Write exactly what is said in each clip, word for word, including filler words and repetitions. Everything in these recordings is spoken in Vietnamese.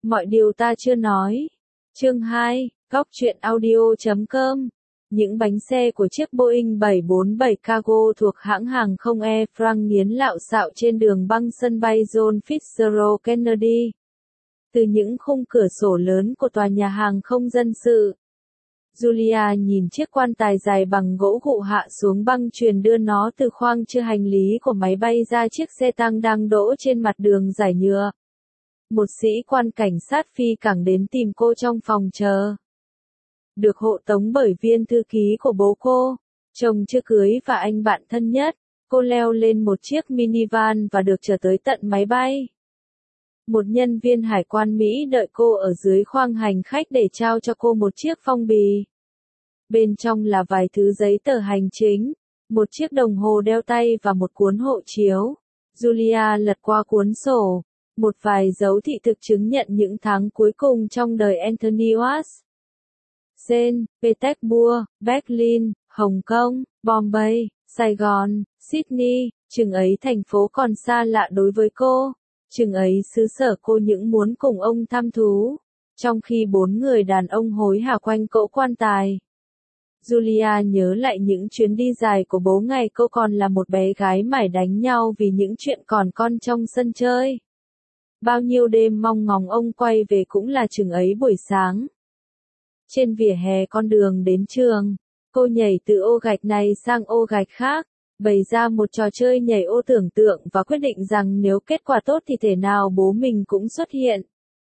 Mọi điều ta chưa nói. Chương hai, góc truyện audio chấm com. Những bánh xe của chiếc Boeing bảy bốn bảy cargo thuộc hãng hàng không Air France nghiến lạo xạo trên đường băng sân bay John Fitzgerald Kennedy. Từ những khung cửa sổ lớn của tòa nhà hàng không dân sự, Julia nhìn chiếc quan tài dài bằng gỗ gụ hạ xuống băng chuyền đưa nó từ khoang chứa hành lý của máy bay ra chiếc xe tăng đang đỗ trên mặt đường giải nhựa. Một sĩ quan cảnh sát phi cảng đến tìm cô trong phòng chờ. Được hộ tống bởi viên thư ký của bố cô, chồng chưa cưới và anh bạn thân nhất, cô leo lên một chiếc minivan và được chở tới tận máy bay. Một nhân viên hải quan Mỹ đợi cô ở dưới khoang hành khách để trao cho cô một chiếc phong bì. Bên trong là vài thứ giấy tờ hành chính, một chiếc đồng hồ đeo tay và một cuốn hộ chiếu. Julia lật qua cuốn sổ, một vài dấu thị thực chứng nhận những tháng cuối cùng trong đời Anthony Watts. Saint Petersburg, Berlin, Hồng Kông, Bombay, Sài Gòn, Sydney, chừng ấy thành phố còn xa lạ đối với cô, chừng ấy xứ sở cô những muốn cùng ông thăm thú, trong khi bốn người đàn ông hối hả quanh cỗ quan tài. Julia nhớ lại những chuyến đi dài của bố ngày cô còn là một bé gái mải đánh nhau vì những chuyện còn con trong sân chơi. Bao nhiêu đêm mong ngóng ông quay về cũng là chừng ấy buổi sáng. Trên vỉa hè con đường đến trường, cô nhảy từ ô gạch này sang ô gạch khác, bày ra một trò chơi nhảy ô tưởng tượng và quyết định rằng nếu kết quả tốt thì thể nào bố mình cũng xuất hiện.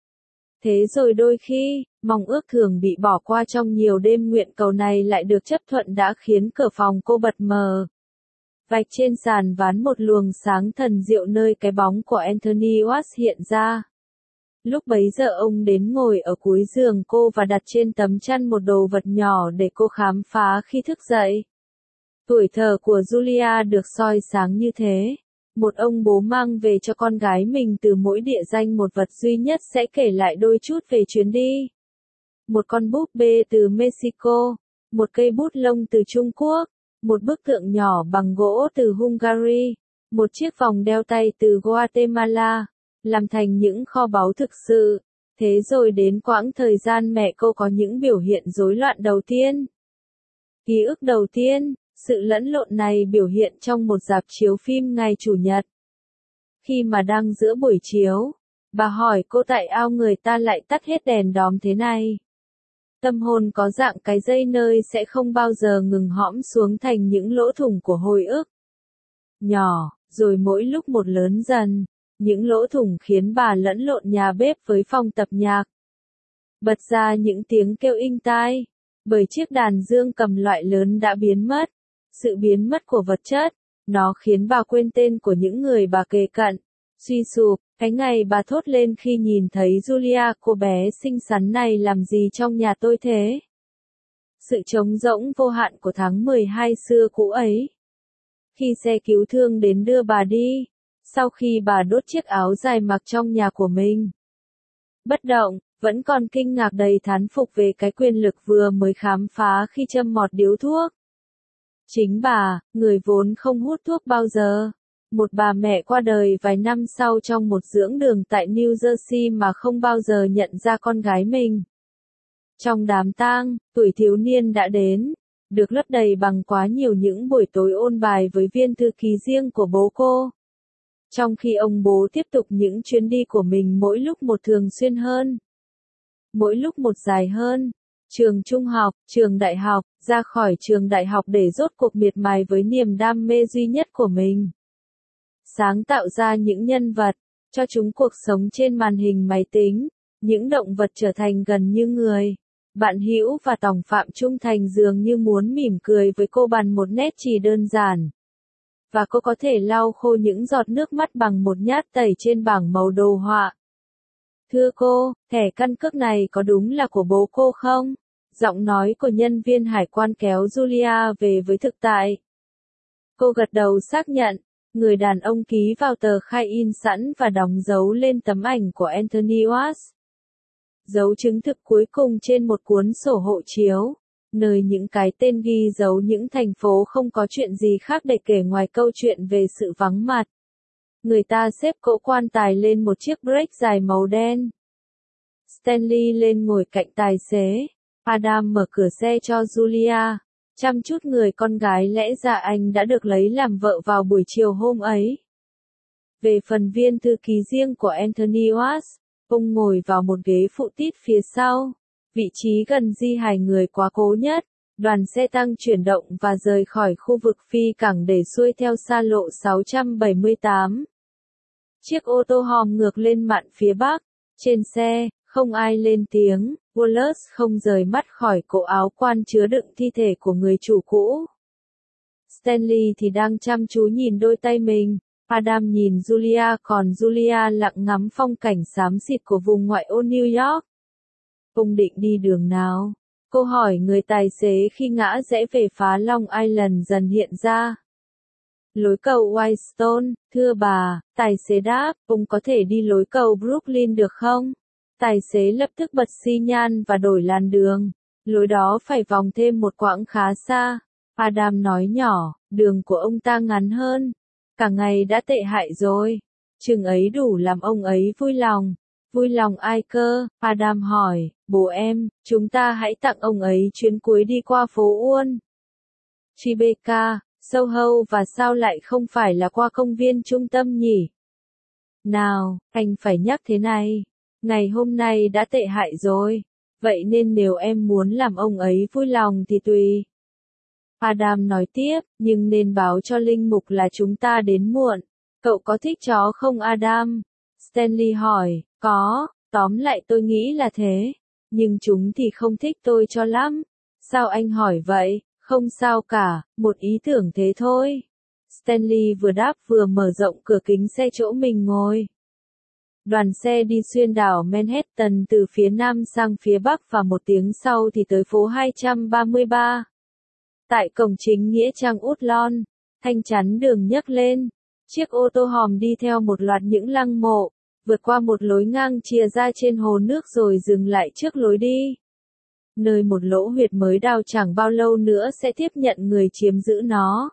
Thế rồi đôi khi, mong ước thường bị bỏ qua trong nhiều đêm nguyện cầu này lại được chấp thuận đã khiến cửa phòng cô bật mờ. Vạch trên sàn ván một luồng sáng thần diệu nơi cái bóng của Anthony Watts hiện ra. Lúc bấy giờ ông đến ngồi ở cuối giường cô và đặt trên tấm chăn một đồ vật nhỏ để cô khám phá khi thức dậy. Tuổi thơ của Julia được soi sáng như thế. Một ông bố mang về cho con gái mình từ mỗi địa danh một vật duy nhất sẽ kể lại đôi chút về chuyến đi. Một con búp bê từ Mexico, một cây bút lông từ Trung Quốc, một bức tượng nhỏ bằng gỗ từ Hungary, một chiếc vòng đeo tay từ Guatemala, làm thành những kho báu thực sự. Thế rồi đến quãng thời gian mẹ cô có những biểu hiện rối loạn đầu tiên. Ký ức đầu tiên, sự lẫn lộn này biểu hiện trong một rạp chiếu phim ngày Chủ nhật. Khi mà đang giữa buổi chiếu, bà hỏi cô tại sao người ta lại tắt hết đèn đóm thế này. Tâm hồn có dạng cái dây nơi sẽ không bao giờ ngừng hõm xuống thành những lỗ thủng của hồi ức. Nhỏ, rồi mỗi lúc một lớn dần, những lỗ thủng khiến bà lẫn lộn nhà bếp với phòng tập nhạc. Bật ra những tiếng kêu inh tai, bởi chiếc đàn dương cầm loại lớn đã biến mất. Sự biến mất của vật chất, nó khiến bà quên tên của những người bà kề cận. Suy sụp, cái ngày bà thốt lên khi nhìn thấy Julia, cô bé xinh xắn này làm gì trong nhà tôi thế? Sự trống rỗng vô hạn của tháng mười hai xưa cũ ấy. Khi xe cứu thương đến đưa bà đi, sau khi bà đốt chiếc áo dài mặc trong nhà của mình. Bất động, vẫn còn kinh ngạc đầy thán phục về cái quyền lực vừa mới khám phá khi châm mọt điếu thuốc. Chính bà, người vốn không hút thuốc bao giờ. Một bà mẹ qua đời vài năm sau trong một dưỡng đường tại New Jersey mà không bao giờ nhận ra con gái mình. Trong đám tang, tuổi thiếu niên đã đến, được lấp đầy bằng quá nhiều những buổi tối ôn bài với viên thư ký riêng của bố cô. Trong khi ông bố tiếp tục những chuyến đi của mình mỗi lúc một thường xuyên hơn. Mỗi lúc một dài hơn. Trường trung học, trường đại học, ra khỏi trường đại học để rốt cuộc miệt mài với niềm đam mê duy nhất của mình. Sáng tạo ra những nhân vật, cho chúng cuộc sống trên màn hình máy tính, những động vật trở thành gần như người. Bạn hữu và tòng phạm trung thành dường như muốn mỉm cười với cô bằng một nét chỉ đơn giản. Và cô có thể lau khô những giọt nước mắt bằng một nhát tẩy trên bảng màu đồ họa. Thưa cô, thẻ căn cước này có đúng là của bố cô không? Giọng nói của nhân viên hải quan kéo Julia về với thực tại. Cô gật đầu xác nhận, người đàn ông ký vào tờ khai in sẵn và đóng dấu lên tấm ảnh của Anthony Watts. Dấu chứng thực cuối cùng trên một cuốn sổ hộ chiếu, nơi những cái tên ghi dấu những thành phố không có chuyện gì khác để kể ngoài câu chuyện về sự vắng mặt. Người ta xếp cỗ quan tài lên một chiếc break dài màu đen. Stanley lên ngồi cạnh tài xế. Adam mở cửa xe cho Julia. Chăm chút người con gái lẽ ra anh đã được lấy làm vợ vào buổi chiều hôm ấy. Về phần viên thư ký riêng của Anthony Watts, ông ngồi vào một ghế phụ tít phía sau, vị trí gần di hài người quá cố nhất. Đoàn xe tăng chuyển động và rời khỏi khu vực phi cảng để xuôi theo xa lộ sáu trăm bảy mươi tám. Chiếc ô tô hòm ngược lên mạn phía bắc. Trên xe, không ai lên tiếng. Wallace không rời mắt khỏi cổ áo quan chứa đựng thi thể của người chủ cũ. Stanley thì đang chăm chú nhìn đôi tay mình. Adam nhìn Julia, còn Julia lặng ngắm phong cảnh xám xịt của vùng ngoại ô New York. Ông định đi đường nào? Câu hỏi người tài xế khi ngã rẽ về phá Long Island dần hiện ra. Lối cầu Whitestone, thưa bà, tài xế đáp, ông có thể đi lối cầu Brooklyn được không? Tài xế lập tức bật xi nhan và đổi làn đường. Lối đó phải vòng thêm một quãng khá xa. Adam nói nhỏ, đường của ông ta ngắn hơn. Cả ngày đã tệ hại rồi. Chừng ấy đủ làm ông ấy vui lòng. Vui lòng ai cơ? Adam hỏi, bố em, chúng ta hãy tặng ông ấy chuyến cuối đi qua phố Uôn. Tribeca, Soho và sao lại không phải là qua công viên trung tâm nhỉ? Nào, anh phải nhắc thế này. Ngày hôm nay đã tệ hại rồi. Vậy nên nếu em muốn làm ông ấy vui lòng thì tùy. Adam nói tiếp, nhưng nên báo cho linh mục là chúng ta đến muộn. Cậu có thích chó không Adam? Stanley hỏi, có, tóm lại tôi nghĩ là thế. Nhưng chúng thì không thích tôi cho lắm. Sao anh hỏi vậy? Không sao cả, một ý tưởng thế thôi. Stanley vừa đáp vừa mở rộng cửa kính xe chỗ mình ngồi. Đoàn xe đi xuyên đảo Manhattan từ phía nam sang phía bắc và một tiếng sau thì tới phố hai trăm ba mươi ba. Tại cổng chính nghĩa trang Woodlawn, thanh chắn đường nhấc lên. Chiếc ô tô hòm đi theo một loạt những lăng mộ, vượt qua một lối ngang chìa ra trên hồ nước rồi dừng lại trước lối đi. Nơi một lỗ huyệt mới đào chẳng bao lâu nữa sẽ tiếp nhận người chiếm giữ nó.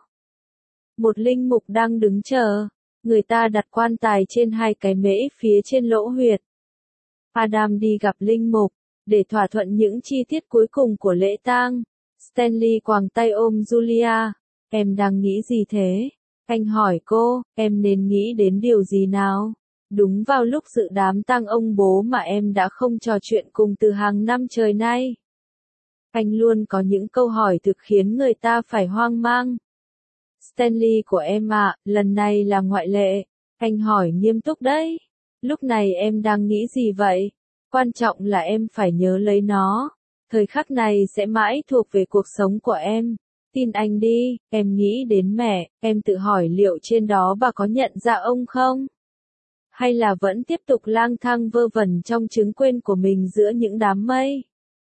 Một linh mục đang đứng chờ. Người ta đặt quan tài trên hai cái mễ phía trên lỗ huyệt. Adam đi gặp linh mục, để thỏa thuận những chi tiết cuối cùng của lễ tang. Stanley quàng tay ôm Julia. Em đang nghĩ gì thế? Anh hỏi cô, em nên nghĩ đến điều gì nào? Đúng vào lúc dự đám tang ông bố mà em đã không trò chuyện cùng từ hàng năm trời nay. Anh luôn có những câu hỏi thực khiến người ta phải hoang mang. Stanley của em ạ, à, lần này là ngoại lệ. Anh hỏi nghiêm túc đấy. Lúc này em đang nghĩ gì vậy? Quan trọng là em phải nhớ lấy nó. Thời khắc này sẽ mãi thuộc về cuộc sống của em. Tin anh đi, em nghĩ đến mẹ, em tự hỏi liệu trên đó bà có nhận ra ông không? Hay là vẫn tiếp tục lang thang vơ vẩn trong trứng quên của mình giữa những đám mây?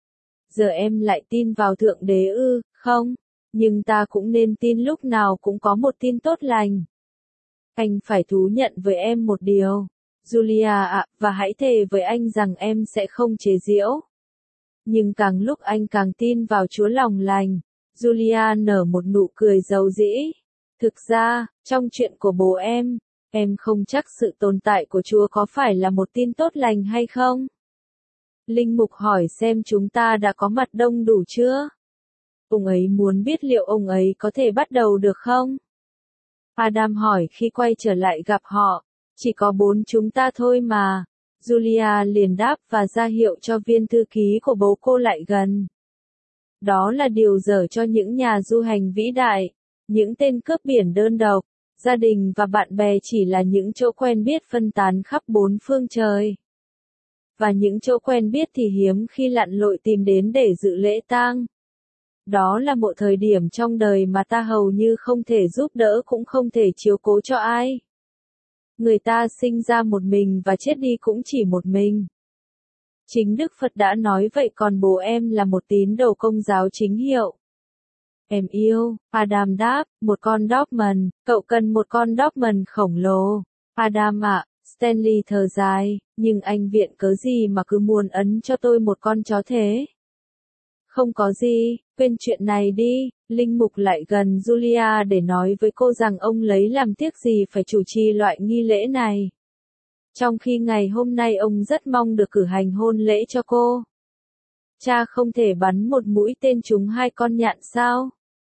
Giờ em lại tin vào Thượng Đế ư, không? Nhưng ta cũng nên tin lúc nào cũng có một tin tốt lành. Anh phải thú nhận với em một điều, Julia ạ, và hãy thề với anh rằng em sẽ không chế giễu. Nhưng càng lúc anh càng tin vào Chúa lòng lành. Julia nở một nụ cười dầu dĩ. Thực ra, trong chuyện của bố em, em không chắc sự tồn tại của Chúa có phải là một tin tốt lành hay không? Linh mục hỏi xem chúng ta đã có mặt đông đủ chưa? Ông ấy muốn biết liệu ông ấy có thể bắt đầu được không? Adam hỏi khi quay trở lại gặp họ. Chỉ có bốn chúng ta thôi mà. Julia liền đáp và ra hiệu cho viên thư ký của bố cô lại gần. Đó là điều dở cho những nhà du hành vĩ đại. Những tên cướp biển đơn độc. Gia đình và bạn bè chỉ là những chỗ quen biết phân tán khắp bốn phương trời. Và những chỗ quen biết thì hiếm khi lặn lội tìm đến để dự lễ tang. Đó là một thời điểm trong đời mà ta hầu như không thể giúp đỡ cũng không thể chiếu cố cho ai. Người ta sinh ra một mình và chết đi cũng chỉ một mình. Chính Đức Phật đã nói vậy, còn bố em là một tín đồ Công giáo chính hiệu. Em yêu, Adam đáp, một con Doberman, cậu cần một con Doberman khổng lồ. Adam ạ, Stanley thở dài, nhưng anh viện cớ gì mà cứ muốn ấn cho tôi một con chó thế? Không có gì, quên chuyện này đi. Linh mục lại gần Julia để nói với cô rằng ông lấy làm tiếc gì phải chủ trì loại nghi lễ này. Trong khi ngày hôm nay ông rất mong được cử hành hôn lễ cho cô. Cha không thể bắn một mũi tên trúng hai con nhạn sao?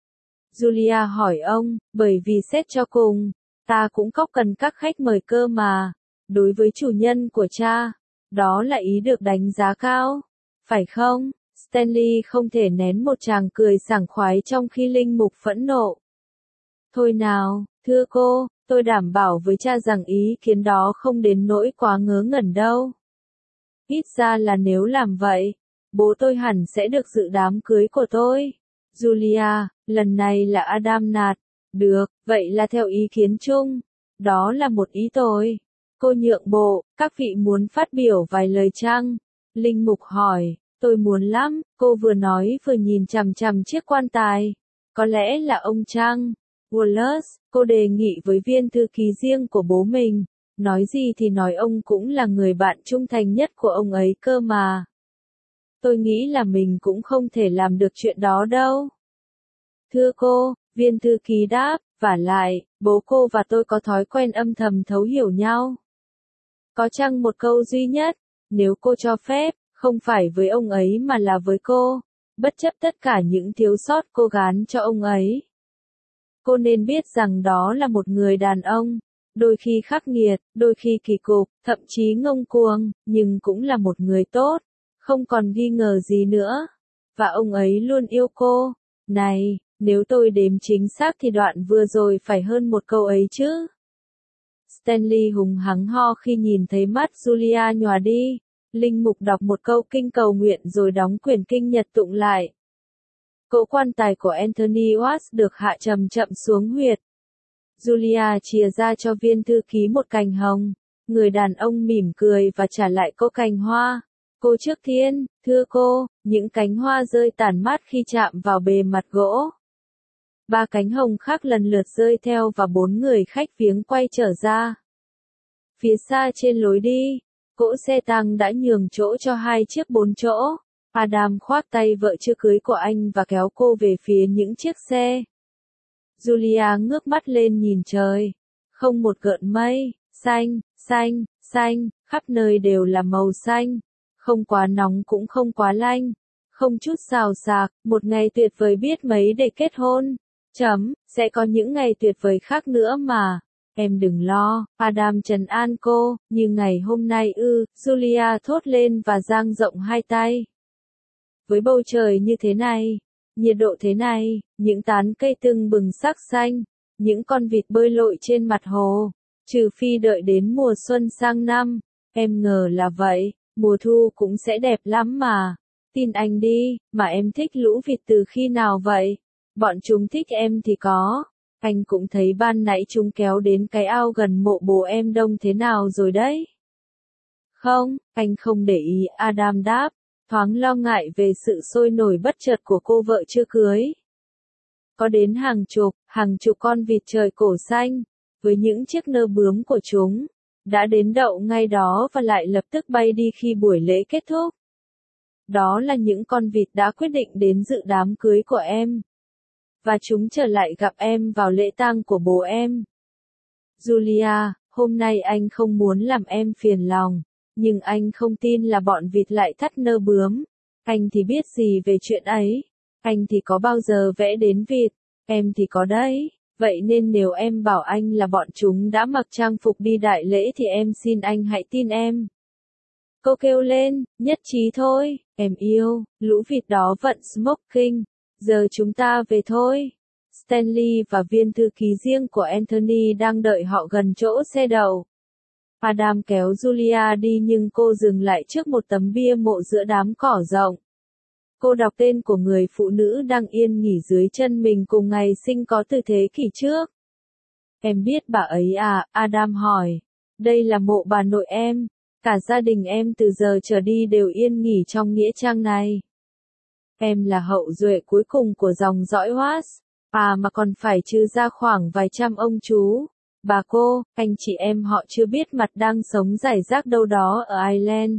Julia hỏi ông, bởi vì xét cho cùng, ta cũng có cần các khách mời cơ mà. Đối với chủ nhân của cha, đó là ý được đánh giá cao, phải không? Stanley không thể nén một tràng cười sảng khoái trong khi linh mục phẫn nộ. Thôi nào, thưa cô, tôi đảm bảo với cha rằng ý kiến đó không đến nỗi quá ngớ ngẩn đâu. Ít ra là nếu làm vậy, bố tôi hẳn sẽ được dự đám cưới của tôi. Julia, lần này là Adam nạt. Được, vậy là theo ý kiến chung. Đó là một ý tồi. Cô nhượng bộ, các vị muốn phát biểu vài lời chăng? Linh mục hỏi, tôi muốn lắm, cô vừa nói vừa nhìn chằm chằm chiếc quan tài. Có lẽ là ông Trăng. Wallace, cô đề nghị với viên thư ký riêng của bố mình. Nói gì thì nói ông cũng là người bạn trung thành nhất của ông ấy cơ mà. Tôi nghĩ là mình cũng không thể làm được chuyện đó đâu. Thưa cô, viên thư ký đáp, vả lại, bố cô và tôi có thói quen âm thầm thấu hiểu nhau. Có chăng một câu duy nhất, nếu cô cho phép, không phải với ông ấy mà là với cô, bất chấp tất cả những thiếu sót cô gán cho ông ấy. Cô nên biết rằng đó là một người đàn ông, đôi khi khắc nghiệt, đôi khi kỳ cục, thậm chí ngông cuồng, nhưng cũng là một người tốt, không còn nghi ngờ gì nữa. Và ông ấy luôn yêu cô. Này, nếu tôi đếm chính xác thì đoạn vừa rồi phải hơn một câu ấy chứ. Stanley hùng hắng ho khi nhìn thấy mắt Julia nhòa đi. Linh mục đọc một câu kinh cầu nguyện rồi đóng quyển kinh nhật tụng lại. Cỗ quan tài của Anthony Watts được hạ chậm chậm xuống huyệt. Julia chìa ra cho viên thư ký một cành hồng. Người đàn ông mỉm cười và trả lại cô cành hoa. Cô trước tiên, thưa cô, những cánh hoa rơi tản mát khi chạm vào bề mặt gỗ. Ba cánh hồng khác lần lượt rơi theo và bốn người khách viếng quay trở ra. Phía xa trên lối đi, cỗ xe tăng đã nhường chỗ cho hai chiếc bốn chỗ. Adam khoác tay vợ chưa cưới của anh và kéo cô về phía những chiếc xe. Julia ngước mắt lên nhìn trời. Không một gợn mây, xanh, xanh, xanh, khắp nơi đều là màu xanh. Không quá nóng cũng không quá lạnh. Không chút xào xạc, một ngày tuyệt vời biết mấy để kết hôn. Chấm, sẽ có những ngày tuyệt vời khác nữa mà. Em đừng lo, Adam trấn an cô, như ngày hôm nay ư, Julia thốt lên và dang rộng hai tay. Với bầu trời như thế này, nhiệt độ thế này, những tán cây tưng bừng sắc xanh, những con vịt bơi lội trên mặt hồ, trừ phi đợi đến mùa xuân sang năm, em ngờ là vậy, mùa thu cũng sẽ đẹp lắm mà. Tin anh đi, mà em thích lũ vịt từ khi nào vậy? Bọn chúng thích em thì có. Anh cũng thấy ban nãy chúng kéo đến cái ao gần mộ bố em đông thế nào rồi đấy. Không, anh không để ý, Adam đáp, thoáng lo ngại về sự sôi nổi bất chợt của cô vợ chưa cưới. Có đến hàng chục, hàng chục con vịt trời cổ xanh, với những chiếc nơ bướm của chúng, đã đến đậu ngay đó và lại lập tức bay đi khi buổi lễ kết thúc. Đó là những con vịt đã quyết định đến dự đám cưới của em. Và chúng trở lại gặp em vào lễ tang của bố em. Julia, hôm nay anh không muốn làm em phiền lòng, nhưng anh không tin là bọn vịt lại thắt nơ bướm. Anh thì biết gì về chuyện ấy. Anh thì có bao giờ vẽ đến vịt, em thì có đấy. Vậy nên nếu em bảo anh là bọn chúng đã mặc trang phục đi đại lễ thì em xin anh hãy tin em. Cô kêu lên, nhất trí thôi, em yêu, lũ vịt đó vận smoking. Giờ chúng ta về thôi. Stanley và viên thư ký riêng của Anthony đang đợi họ gần chỗ xe đậu. Adam kéo Julia đi nhưng cô dừng lại trước một tấm bia mộ giữa đám cỏ rộng. Cô đọc tên của người phụ nữ đang yên nghỉ dưới chân mình cùng ngày sinh có từ thế kỷ trước. Em biết bà ấy à? Adam hỏi. Đây là mộ bà nội em. Cả gia đình em từ giờ trở đi đều yên nghỉ trong nghĩa trang này. Em là hậu duệ cuối cùng của dòng dõi Watts, à mà còn phải trừ ra khoảng vài trăm ông chú, bà cô, anh chị em họ chưa biết mặt đang sống rải rác đâu đó ở Ireland,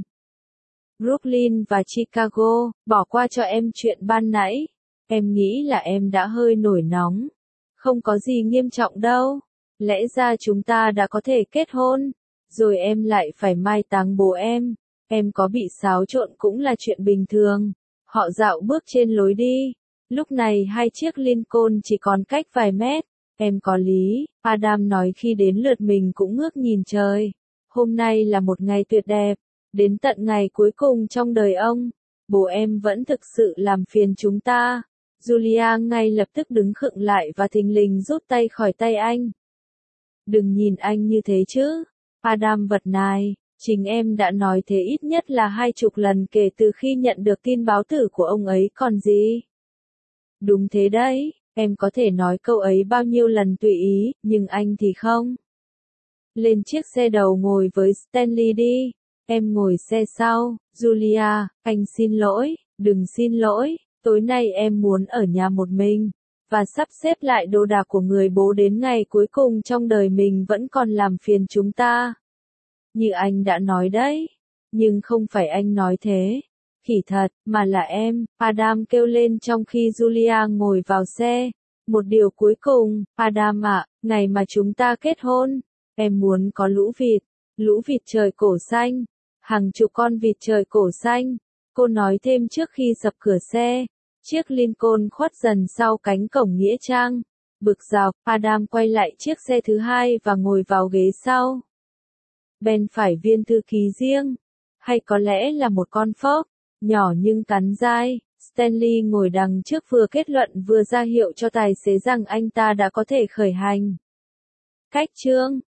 Brooklyn và Chicago. Bỏ qua cho em chuyện ban nãy. Em nghĩ là em đã hơi nổi nóng. Không có gì nghiêm trọng đâu. Lẽ ra chúng ta đã có thể kết hôn. rồi em lại phải mai táng bố em. Em có bị xáo trộn cũng là chuyện bình thường. Họ dạo bước trên lối đi. Lúc này hai chiếc Lincoln chỉ còn cách vài mét. Em có lý, Adam nói khi đến lượt mình cũng ngước nhìn trời. Hôm nay là một ngày tuyệt đẹp. Đến tận ngày cuối cùng trong đời ông, bố em vẫn thực sự làm phiền chúng ta. Julia ngay lập tức đứng khựng lại và thình lình rút tay khỏi tay anh. Đừng nhìn anh như thế chứ. Adam vật nài, chính em đã nói thế ít nhất là hai chục lần kể từ khi nhận được tin báo tử của ông ấy còn gì. Đúng thế đấy, em có thể nói câu ấy bao nhiêu lần tùy ý, nhưng anh thì không. Lên chiếc xe đầu ngồi với Stanley đi. Em ngồi xe sau. Julia, anh xin lỗi, đừng xin lỗi, tối nay em muốn ở nhà một mình, và sắp xếp lại đồ đạc của người bố đến ngày cuối cùng trong đời mình vẫn còn làm phiền chúng ta. Như anh đã nói đấy, nhưng không phải anh nói thế. Khỉ thật, mà là em, Adam kêu lên trong khi Julia ngồi vào xe. Một điều cuối cùng, Adam ạ, ngày mà chúng ta kết hôn, em muốn có lũ vịt, lũ vịt trời cổ xanh, hàng chục con vịt trời cổ xanh. Cô nói thêm trước khi sập cửa xe. Chiếc Lincoln khuất dần sau cánh cổng nghĩa trang. Bực dọc, Adam quay lại chiếc xe thứ hai và ngồi vào ghế sau. Ben phải viên thư ký riêng, hay có lẽ là một con phốc, nhỏ nhưng cắn dai. Stanley ngồi đằng trước vừa kết luận vừa ra hiệu cho tài xế rằng anh ta đã có thể khởi hành. Cách chương